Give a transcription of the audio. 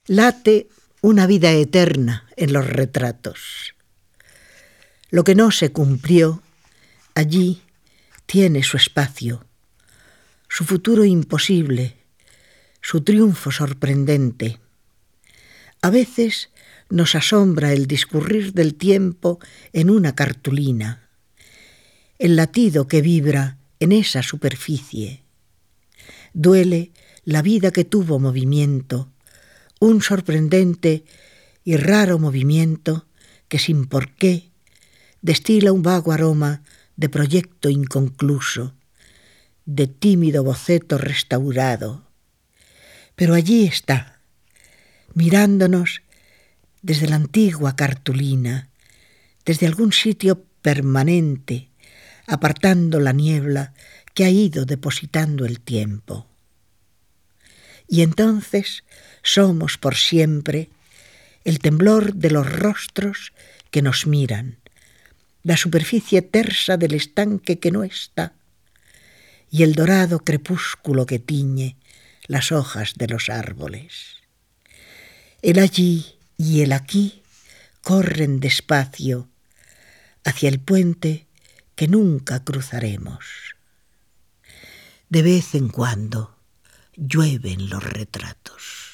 Late una vida eterna en los retratos. Lo que no se cumplió, allí tiene su espacio, su futuro imposible, su triunfo sorprendente. A veces nos asombra el discurrir del tiempo en una cartulina, el latido que vibra en esa superficie. Duele la vida que tuvo movimiento, un sorprendente y raro movimiento que sin porqué destila un vago aroma de proyecto inconcluso, de tímido boceto restaurado. Pero allí está, mirándonos desde la antigua cartulina, desde algún sitio permanente, apartando la niebla que ha ido depositando el tiempo. Y entonces somos por siempre el temblor de los rostros que nos miran, la superficie tersa del estanque que no está, y el dorado crepúsculo que tiñe las hojas de los árboles. El allí y el aquí corren despacio hacia el puente que nunca cruzaremos. De vez en cuando llueven los retratos.